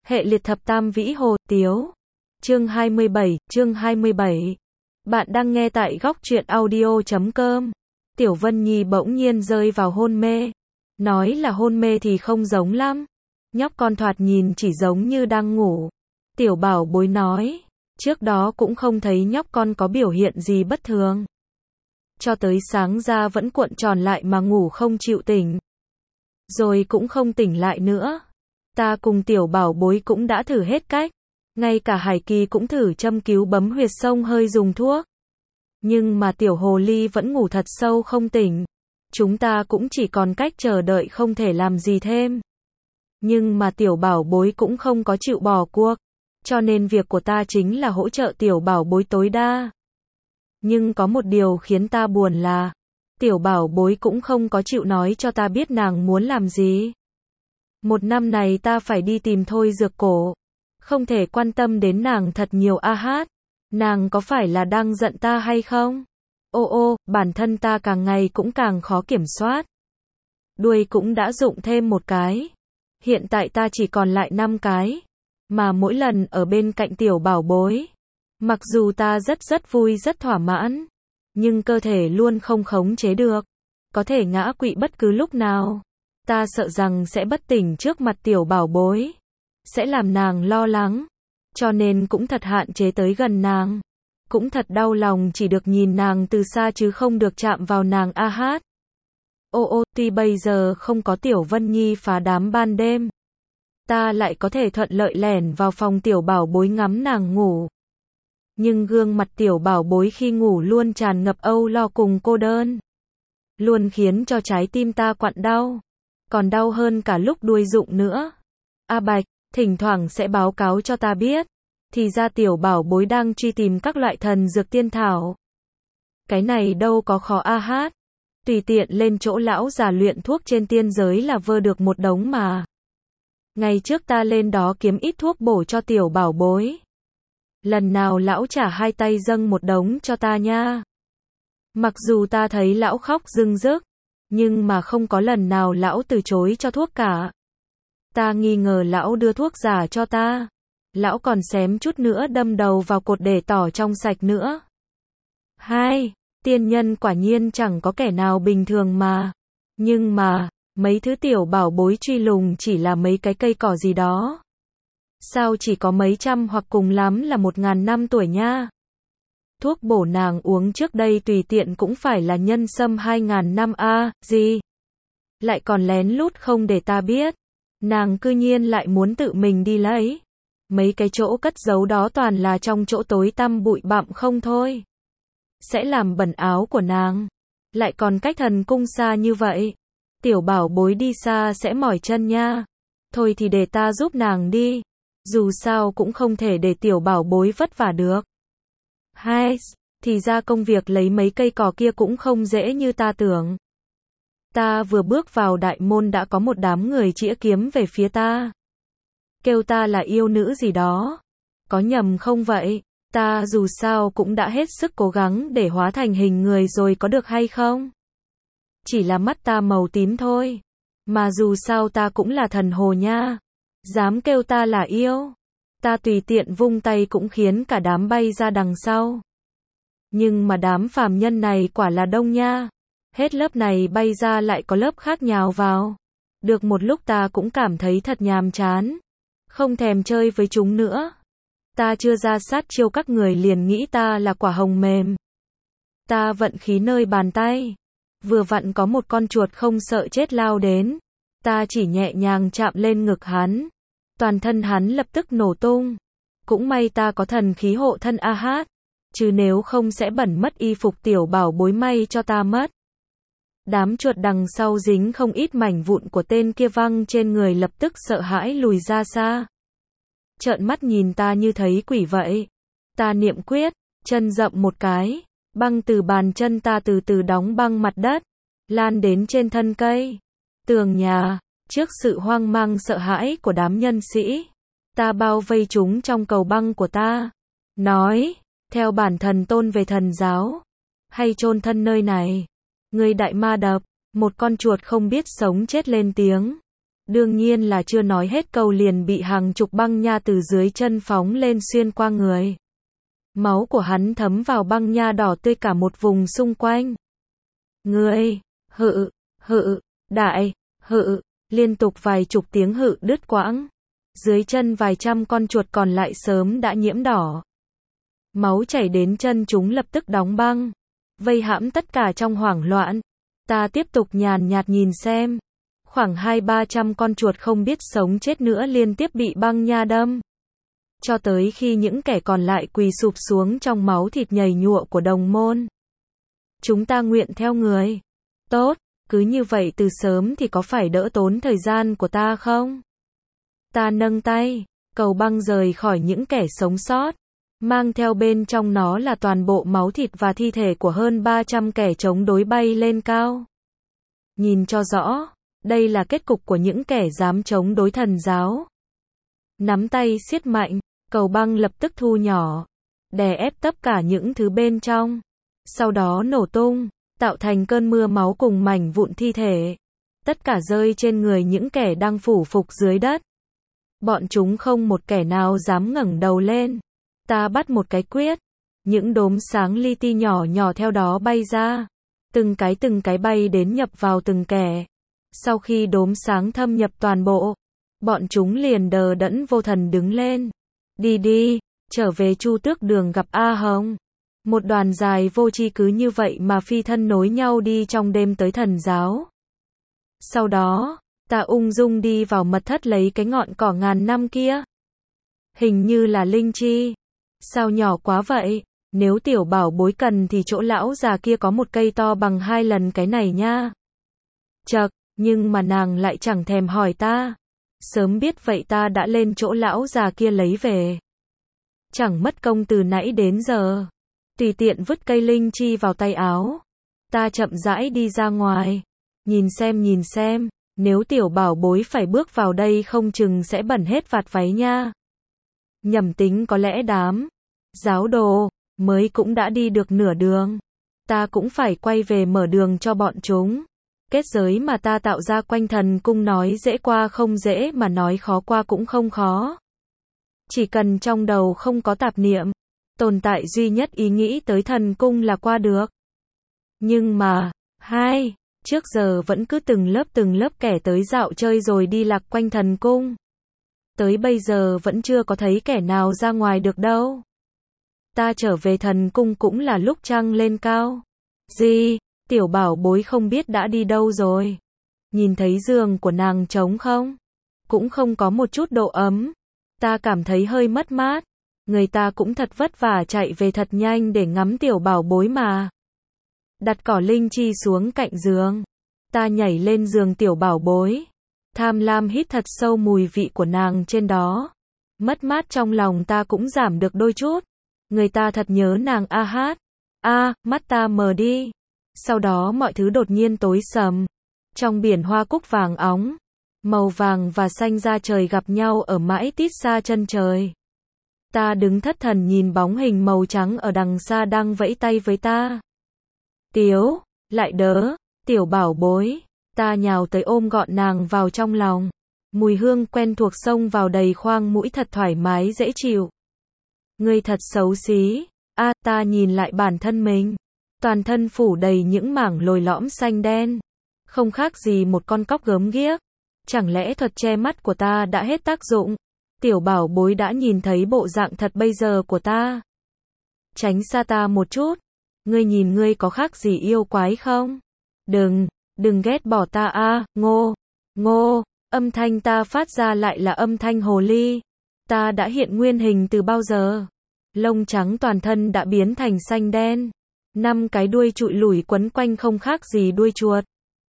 Hệ liệt thập tam vĩ hồ, Tiếu. Chương 27. Bạn đang nghe tại góc truyện audio.com. Tiểu Vân Nhi bỗng nhiên rơi vào hôn mê. Nói là hôn mê thì không giống lắm. Nhóc con thoạt nhìn chỉ giống như đang ngủ. Tiểu Bảo Bối nói, trước đó cũng không thấy nhóc con có biểu hiện gì bất thường. Cho tới sáng ra vẫn cuộn tròn lại mà ngủ không chịu tỉnh. Rồi cũng không tỉnh lại nữa. Ta cùng Tiểu Bảo Bối cũng đã thử hết cách. Ngay cả Hải Kỳ cũng thử châm cứu bấm huyệt xông hơi dùng thuốc. Nhưng mà Tiểu Hồ Ly vẫn ngủ thật sâu không tỉnh. Chúng ta cũng chỉ còn cách chờ đợi không thể làm gì thêm. Nhưng mà Tiểu Bảo Bối cũng không có chịu bỏ cuộc. Cho nên việc của ta chính là hỗ trợ Tiểu Bảo Bối tối đa. Nhưng có một điều khiến ta buồn là Tiểu Bảo Bối cũng không có chịu nói cho ta biết nàng muốn làm gì. Một năm này ta phải đi tìm Thôi Dược Cổ. Không thể quan tâm đến nàng thật nhiều a hát. Nàng có phải là đang giận ta hay không? Ô, bản thân ta càng ngày cũng càng khó kiểm soát. Đuôi cũng đã rụng thêm một cái. Hiện tại ta chỉ còn lại 5 cái. Mà mỗi lần ở bên cạnh Tiểu Bảo Bối, mặc dù ta rất vui rất thỏa mãn, nhưng cơ thể luôn không khống chế được. Có thể ngã quỵ bất cứ lúc nào. Ta sợ rằng sẽ bất tỉnh trước mặt Tiểu Bảo Bối. Sẽ làm nàng lo lắng. Cho nên cũng thật hạn chế tới gần nàng. Cũng thật đau lòng chỉ được nhìn nàng từ xa chứ không được chạm vào nàng a hát. Tuy bây giờ không có Tiểu Vân Nhi phá đám ban đêm. Ta lại có thể thuận lợi lẻn vào phòng Tiểu Bảo Bối ngắm nàng ngủ. Nhưng gương mặt Tiểu Bảo Bối khi ngủ luôn tràn ngập âu lo cùng cô đơn. Luôn khiến cho trái tim ta quặn đau. Còn đau hơn cả lúc đuôi rụng nữa. A Bạch, thỉnh thoảng sẽ báo cáo cho ta biết. Thì ra Tiểu Bảo Bối đang truy tìm các loại thần dược tiên thảo. Cái này đâu có khó a hát. Tùy tiện lên chỗ lão già luyện thuốc trên tiên giới là vơ được một đống mà. Ngày trước ta lên đó kiếm ít thuốc bổ cho Tiểu Bảo Bối. Lần nào lão trả 2 tay dâng một đống cho ta nha. Mặc dù ta thấy lão khóc rưng rức, nhưng mà không có lần nào lão từ chối cho thuốc cả. Ta nghi ngờ lão đưa thuốc giả cho ta. Lão còn xém chút nữa đâm đầu vào cột để tỏ trong sạch nữa. 2. Tiên nhân quả nhiên chẳng có kẻ nào bình thường mà. Nhưng mà, mấy thứ Tiểu Bảo Bối truy lùng chỉ là mấy cái cây cỏ gì đó. Sao chỉ có mấy trăm hoặc cùng lắm là 1000 năm tuổi nha. Thuốc bổ nàng uống trước đây tùy tiện cũng phải là nhân sâm 2000 năm a, gì? Lại còn lén lút không để ta biết. Nàng cư nhiên lại muốn tự mình đi lấy. Mấy cái chỗ cất giấu đó toàn là trong chỗ tối tăm bụi bặm không thôi. Sẽ làm bẩn áo của nàng. Lại còn cách thần cung xa như vậy. Tiểu Bảo Bối đi xa sẽ mỏi chân nha. Thôi thì để ta giúp nàng đi. Dù sao cũng không thể để Tiểu Bảo Bối vất vả được. Thì ra công việc lấy mấy cây cỏ kia cũng không dễ như ta tưởng. Ta vừa bước vào đại môn đã có một đám người chĩa kiếm về phía ta. Kêu ta là yêu nữ gì đó. Có nhầm không vậy? Ta dù sao cũng đã hết sức cố gắng để hóa thành hình người rồi có được hay không? Chỉ là mắt ta màu tím thôi. Mà dù sao ta cũng là thần hồ nha. Dám kêu ta là yêu. Ta tùy tiện vung tay cũng khiến cả đám bay ra đằng sau. Nhưng mà đám phàm nhân này quả là đông nha. Hết lớp này bay ra lại có lớp khác nhào vào. Được một lúc ta cũng cảm thấy thật nhàm chán. Không thèm chơi với chúng nữa. Ta chưa ra sát chiêu các người liền nghĩ ta là quả hồng mềm. Ta vận khí nơi bàn tay. Vừa vặn có một con chuột không sợ chết lao đến. Ta chỉ nhẹ nhàng chạm lên ngực hắn. Toàn thân hắn lập tức nổ tung. Cũng may ta có thần khí hộ thân a hát. Chứ nếu không sẽ bẩn mất y phục Tiểu Bảo Bối may cho ta mất. Đám chuột đằng sau dính không ít mảnh vụn của tên kia văng trên người lập tức sợ hãi lùi ra xa. Trợn mắt nhìn ta như thấy quỷ vậy. Ta niệm quyết, chân dậm một cái. Băng từ bàn chân ta từ từ đóng băng mặt đất. Lan đến trên thân cây. Tường nhà. Trước sự hoang mang sợ hãi của đám nhân sĩ. Ta bao vây chúng trong cầu băng của ta. Nói, theo bản thần tôn về thần giáo. Hay chôn thân nơi này. Người đại ma đập. Một con chuột không biết sống chết lên tiếng. Đương nhiên là chưa nói hết câu liền bị hàng chục băng nha từ dưới chân phóng lên xuyên qua người. Máu của hắn thấm vào băng nha đỏ tươi cả một vùng xung quanh. Ngươi, hự, đại, hự, liên tục vài chục tiếng hự đứt quãng. Dưới chân vài trăm con chuột còn lại sớm đã nhiễm đỏ. Máu chảy đến chân chúng lập tức đóng băng. Vây hãm tất cả trong hoảng loạn. Ta tiếp tục nhàn nhạt nhìn xem. Khoảng 200-300 con chuột không biết sống chết nữa liên tiếp bị băng nha đâm. Cho tới khi những kẻ còn lại quỳ sụp xuống trong máu thịt nhầy nhụa của đồng môn. Chúng ta nguyện theo người. Tốt, cứ như vậy từ sớm thì có phải đỡ tốn thời gian của ta không? Ta nâng tay, cầu băng rời khỏi những kẻ sống sót. Mang theo bên trong nó là toàn bộ máu thịt và thi thể của hơn 300 kẻ chống đối bay lên cao. Nhìn cho rõ, đây là kết cục của những kẻ dám chống đối thần giáo. Nắm tay siết mạnh, cầu băng lập tức thu nhỏ, đè ép tất cả những thứ bên trong. Sau đó nổ tung, tạo thành cơn mưa máu cùng mảnh vụn thi thể. Tất cả rơi trên người những kẻ đang phủ phục dưới đất. Bọn chúng không một kẻ nào dám ngẩng đầu lên. Ta bắt một cái quyết. Những đốm sáng li ti nhỏ nhỏ theo đó bay ra. Từng cái bay đến nhập vào từng kẻ. Sau khi đốm sáng thâm nhập toàn bộ, bọn chúng liền đờ đẫn vô thần đứng lên. Đi, trở về Chu Tước Đường gặp A Hồng. Một đoàn dài vô tri cứ như vậy mà phi thân nối nhau đi trong đêm tới thần giáo. Sau đó, ta ung dung đi vào mật thất lấy cái ngọn cỏ ngàn năm kia. Hình như là linh chi. Sao nhỏ quá vậy? Nếu tiểu bảo bối cần thì chỗ lão già kia có một cây to bằng 2 lần cái này nha. Chậc, nhưng mà nàng lại chẳng thèm hỏi ta. Sớm biết vậy ta đã lên chỗ lão già kia lấy về. Chẳng mất công từ nãy đến giờ. Tùy tiện vứt cây linh chi vào tay áo. Ta chậm rãi đi ra ngoài. Nhìn xem, nếu tiểu bảo bối phải bước vào đây không chừng sẽ bẩn hết vạt váy nha. Nhầm tính có lẽ đám giáo đồ mới cũng đã đi được nửa đường. Ta cũng phải quay về mở đường cho bọn chúng. Kết giới mà ta tạo ra quanh thần cung nói dễ qua không dễ mà nói khó qua cũng không khó. Chỉ cần trong đầu không có tạp niệm, tồn tại duy nhất ý nghĩ tới thần cung là qua được. Nhưng mà, trước giờ vẫn cứ từng lớp kẻ tới dạo chơi rồi đi lạc quanh thần cung. Tới bây giờ vẫn chưa có thấy kẻ nào ra ngoài được đâu. Ta trở về thần cung cũng là lúc trăng lên cao. Gì, tiểu bảo bối không biết đã đi đâu rồi. Nhìn thấy giường của nàng trống không? Cũng không có một chút độ ấm. Ta cảm thấy hơi mất mát. Người ta cũng thật vất vả chạy về thật nhanh để ngắm tiểu bảo bối mà. Đặt cỏ linh chi xuống cạnh giường. Ta nhảy lên giường tiểu bảo bối. Tham lam hít thật sâu mùi vị của nàng trên đó. Mất mát trong lòng ta cũng giảm được đôi chút. Người ta thật nhớ nàng a hát. Mắt ta mờ đi. Sau đó mọi thứ đột nhiên tối sầm. Trong biển hoa cúc vàng óng, màu vàng và xanh da trời gặp nhau ở mãi tít xa chân trời. Ta đứng thất thần nhìn bóng hình màu trắng ở đằng xa đang vẫy tay với ta. Lại đỡ, tiểu bảo bối. Ta nhào tới ôm gọn nàng vào trong lòng. Mùi hương quen thuộc xông vào đầy khoang mũi thật thoải mái dễ chịu. Ngươi thật xấu xí. Ta nhìn lại bản thân mình. Toàn thân phủ đầy những mảng lồi lõm xanh đen. Không khác gì một con cóc gớm ghiếc. Chẳng lẽ thuật che mắt của ta đã hết tác dụng? Tiểu bảo bối đã nhìn thấy bộ dạng thật bây giờ của ta. Tránh xa ta một chút. Ngươi nhìn ngươi có khác gì yêu quái không? Đừng ghét bỏ ta ngô. Âm thanh ta phát ra lại là âm thanh hồ ly. Ta đã hiện nguyên hình từ bao giờ? Lông trắng toàn thân đã biến thành xanh đen. 5 cái đuôi trụi lủi quấn quanh không khác gì đuôi chuột.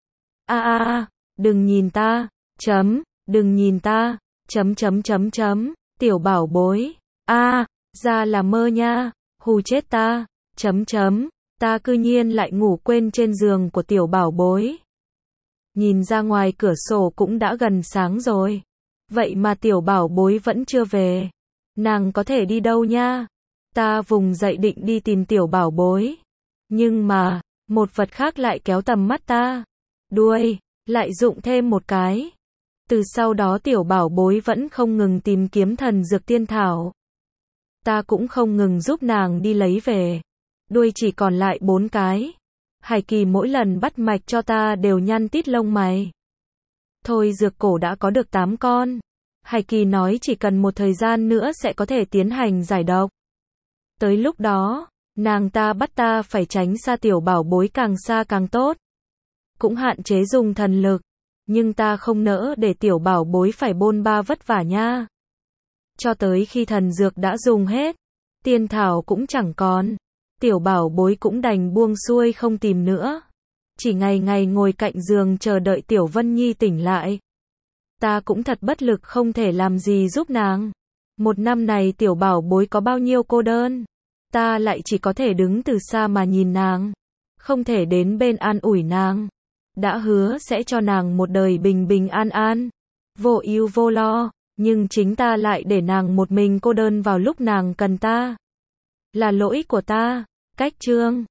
Đừng nhìn ta. Đừng nhìn ta. Tiểu bảo bối. Ra là mơ nha. Hù chết ta. Ta cư nhiên lại ngủ quên trên giường của tiểu bảo bối. Nhìn ra ngoài cửa sổ cũng đã gần sáng rồi. Vậy mà tiểu bảo bối vẫn chưa về. Nàng có thể đi đâu nha? Ta vùng dậy định đi tìm tiểu bảo bối. Nhưng mà, một vật khác lại kéo tầm mắt ta. Đuôi, lại dụng thêm một cái. Từ sau đó tiểu bảo bối vẫn không ngừng tìm kiếm thần dược tiên thảo. Ta cũng không ngừng giúp nàng đi lấy về. Đuôi chỉ còn lại 4 cái. Hải Kỳ mỗi lần bắt mạch cho ta đều nhăn tít lông mày. Thôi dược cổ đã có được 8 con. Hải Kỳ nói chỉ cần một thời gian nữa sẽ có thể tiến hành giải độc. Tới lúc đó, nàng ta bắt ta phải tránh xa tiểu bảo bối càng xa càng tốt. Cũng hạn chế dùng thần lực. Nhưng ta không nỡ để tiểu bảo bối phải bôn ba vất vả nha. Cho tới khi thần dược đã dùng hết, tiên thảo cũng chẳng còn. Tiểu bảo bối cũng đành buông xuôi không tìm nữa. Chỉ ngày ngày ngồi cạnh giường chờ đợi Tiểu Vân Nhi tỉnh lại. Ta cũng thật bất lực không thể làm gì giúp nàng. Một năm này tiểu bảo bối có bao nhiêu cô đơn. Ta lại chỉ có thể đứng từ xa mà nhìn nàng. Không thể đến bên an ủi nàng. Đã hứa sẽ cho nàng một đời bình bình an an. Vô ưu vô lo. Nhưng chính ta lại để nàng một mình cô đơn vào lúc nàng cần ta. Là lỗi của ta. Cách chương